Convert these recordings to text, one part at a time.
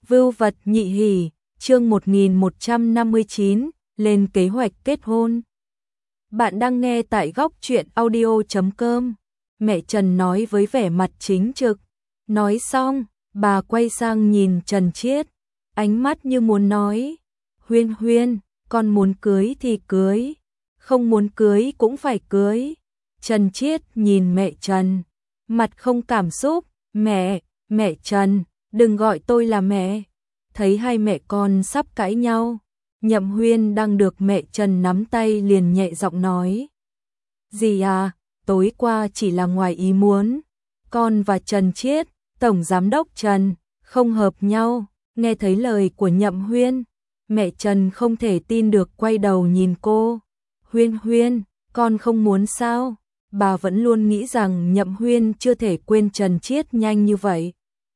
Vưu vật nhị hỷ, chương 1159, lên kế hoạch kết hôn. Bạn đang nghe tại góc truyện audio.com. Mẹ Trần nói với vẻ mặt chính trực. Nói xong, bà quay sang nhìn Trần Chiết, ánh mắt như muốn nói, Huyên Huyên, con muốn cưới thì cưới, không muốn cưới cũng phải cưới. Trần Chiết nhìn mẹ Trần, mặt không cảm xúc, mẹ Trần, đừng gọi tôi là mẹ. Thấy hai mẹ con sắp cãi nhau, Nhậm Huyên đang được mẹ Trần nắm tay liền nhẹ giọng nói. Dì à, tối qua chỉ là ngoài ý muốn, con và Trần Chiết, Tổng Giám đốc Trần, không hợp nhau. Nghe thấy lời của Nhậm Huyên, mẹ Trần không thể tin được quay đầu nhìn cô. Huyên Huyên, con không muốn sao? Bà vẫn luôn nghĩ rằng Nhậm Huyên chưa thể quên Trần Chiết nhanh như vậy.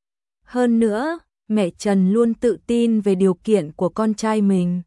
Hơn nữa, mẹ Trần luôn tự tin về điều kiện của con trai mình.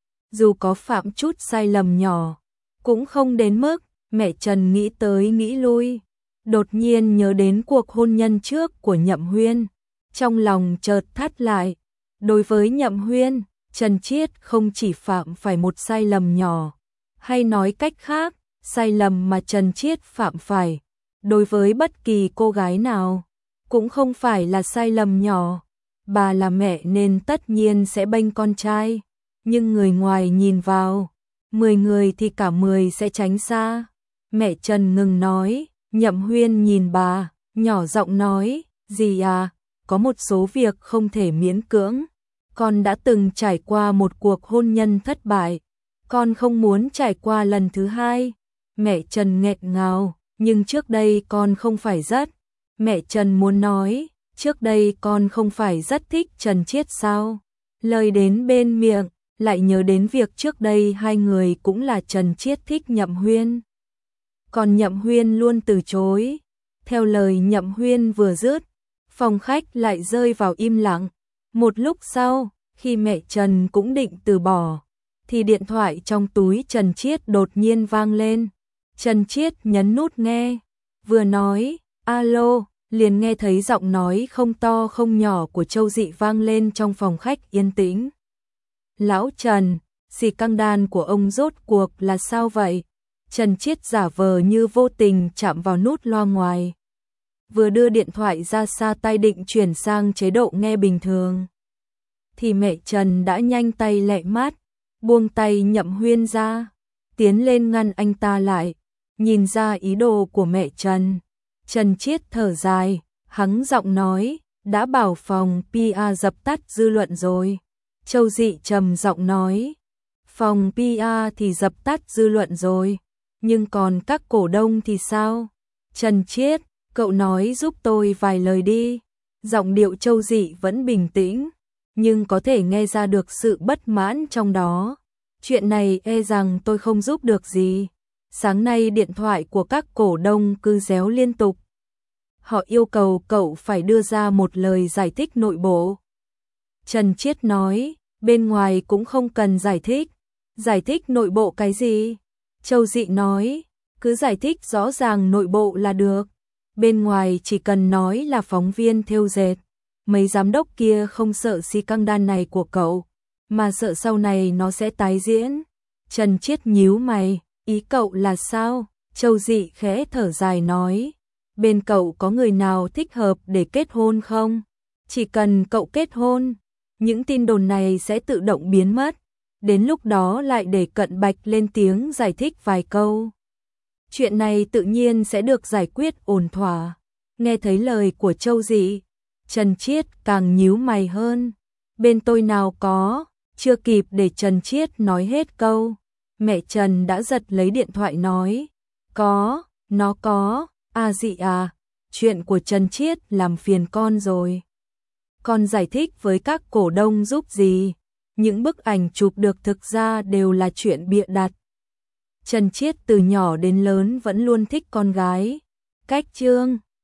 Dù có phạm chút sai lầm nhỏ, cũng không đến mức. Mẹ Trần nghĩ tới nghĩ lui, đột nhiên nhớ đến cuộc hôn nhân trước của Nhậm Huyên, trong lòng chợt thắt lại. Đối với Nhậm Huyên, Trần Chiết không chỉ phạm phải một sai lầm nhỏ, hay nói cách khác, sai lầm mà Trần Chiết phạm phải, đối với bất kỳ cô gái nào, cũng không phải là sai lầm nhỏ. Bà là mẹ nên tất nhiên sẽ bênh con trai, nhưng người ngoài nhìn vào, 10 người thì cả 10 sẽ tránh xa. Mẹ Trần ngừng nói, Nhậm Huyên nhìn bà, nhỏ giọng nói, dì à, có một số việc không thể miễn cưỡng. Con đã từng trải qua một cuộc hôn nhân thất bại, con không muốn trải qua lần thứ hai. Mẹ Trần nghẹn ngào, nhưng trước đây con không phải rất. Mẹ Trần muốn nói, trước đây con không phải rất thích Trần Chiết sao? Lời đến bên miệng, lại nhớ đến việc trước đây hai người cũng là Trần Chiết thích Nhậm Huyên. Còn Nhậm Huyên luôn từ chối. Theo lời Nhậm Huyên vừa dứt, phòng khách lại rơi vào im lặng. Một lúc sau, khi mẹ Trần cũng định từ bỏ, thì điện thoại trong túi Trần Chiết đột nhiên vang lên. Trần Chiết nhấn nút nghe, vừa nói, alo, liền nghe thấy giọng nói không to không nhỏ của Châu Dị vang lên trong phòng khách yên tĩnh. Lão Trần, xì căng đan của ông rốt cuộc là sao vậy? Trần Chiết giả vờ như vô tình chạm vào nút loa ngoài. Vừa đưa điện thoại ra xa tay định chuyển sang chế độ nghe bình thường, thì mẹ Trần đã nhanh tay lẹ mắt, buông tay Nhậm Huyên ra, tiến lên ngăn anh ta lại. Nhìn ra ý đồ của mẹ Trần, Trần Chiết thở dài, hắng giọng nói, đã bảo phòng PR dập tắt dư luận rồi. Châu Dị trầm giọng nói, phòng PR thì dập tắt dư luận rồi, nhưng còn các cổ đông thì sao? Trần Chiết, cậu nói giúp tôi vài lời đi. Giọng điệu Châu Dị vẫn bình tĩnh, nhưng có thể nghe ra được sự bất mãn trong đó. Chuyện này e rằng tôi không giúp được gì. Sáng nay điện thoại của các cổ đông cứ réo liên tục. Họ yêu cầu cậu phải đưa ra một lời giải thích nội bộ. Trần Chiết nói, bên ngoài cũng không cần giải thích. Giải thích nội bộ cái gì? Châu Dị nói, cứ giải thích rõ ràng nội bộ là được. Bên ngoài chỉ cần nói là phóng viên thêu dệt. Mấy giám đốc kia không sợ xì căng đan này của cậu, mà sợ sau này nó sẽ tái diễn. Trần Chiết nhíu mày, ý cậu là sao? Châu Dị khẽ thở dài nói, bên cậu có người nào thích hợp để kết hôn không? Chỉ cần cậu kết hôn, những tin đồn này sẽ tự động biến mất. Đến lúc đó lại để Cận Bạch lên tiếng giải thích vài câu. Chuyện này tự nhiên sẽ được giải quyết ổn thỏa. Nghe thấy lời của Châu Dị, Trần Chiết càng nhíu mày hơn. Bên tôi nào có, chưa kịp để Trần Chiết nói hết câu, mẹ Trần đã giật lấy điện thoại nói, có, nó có, Dị à, chuyện của Trần Chiết làm phiền con rồi. Con giải thích với các cổ đông giúp gì? Những bức ảnh chụp được thực ra đều là chuyện bịa đặt. Trần Chiết từ nhỏ đến lớn vẫn luôn thích con gái. Cách chương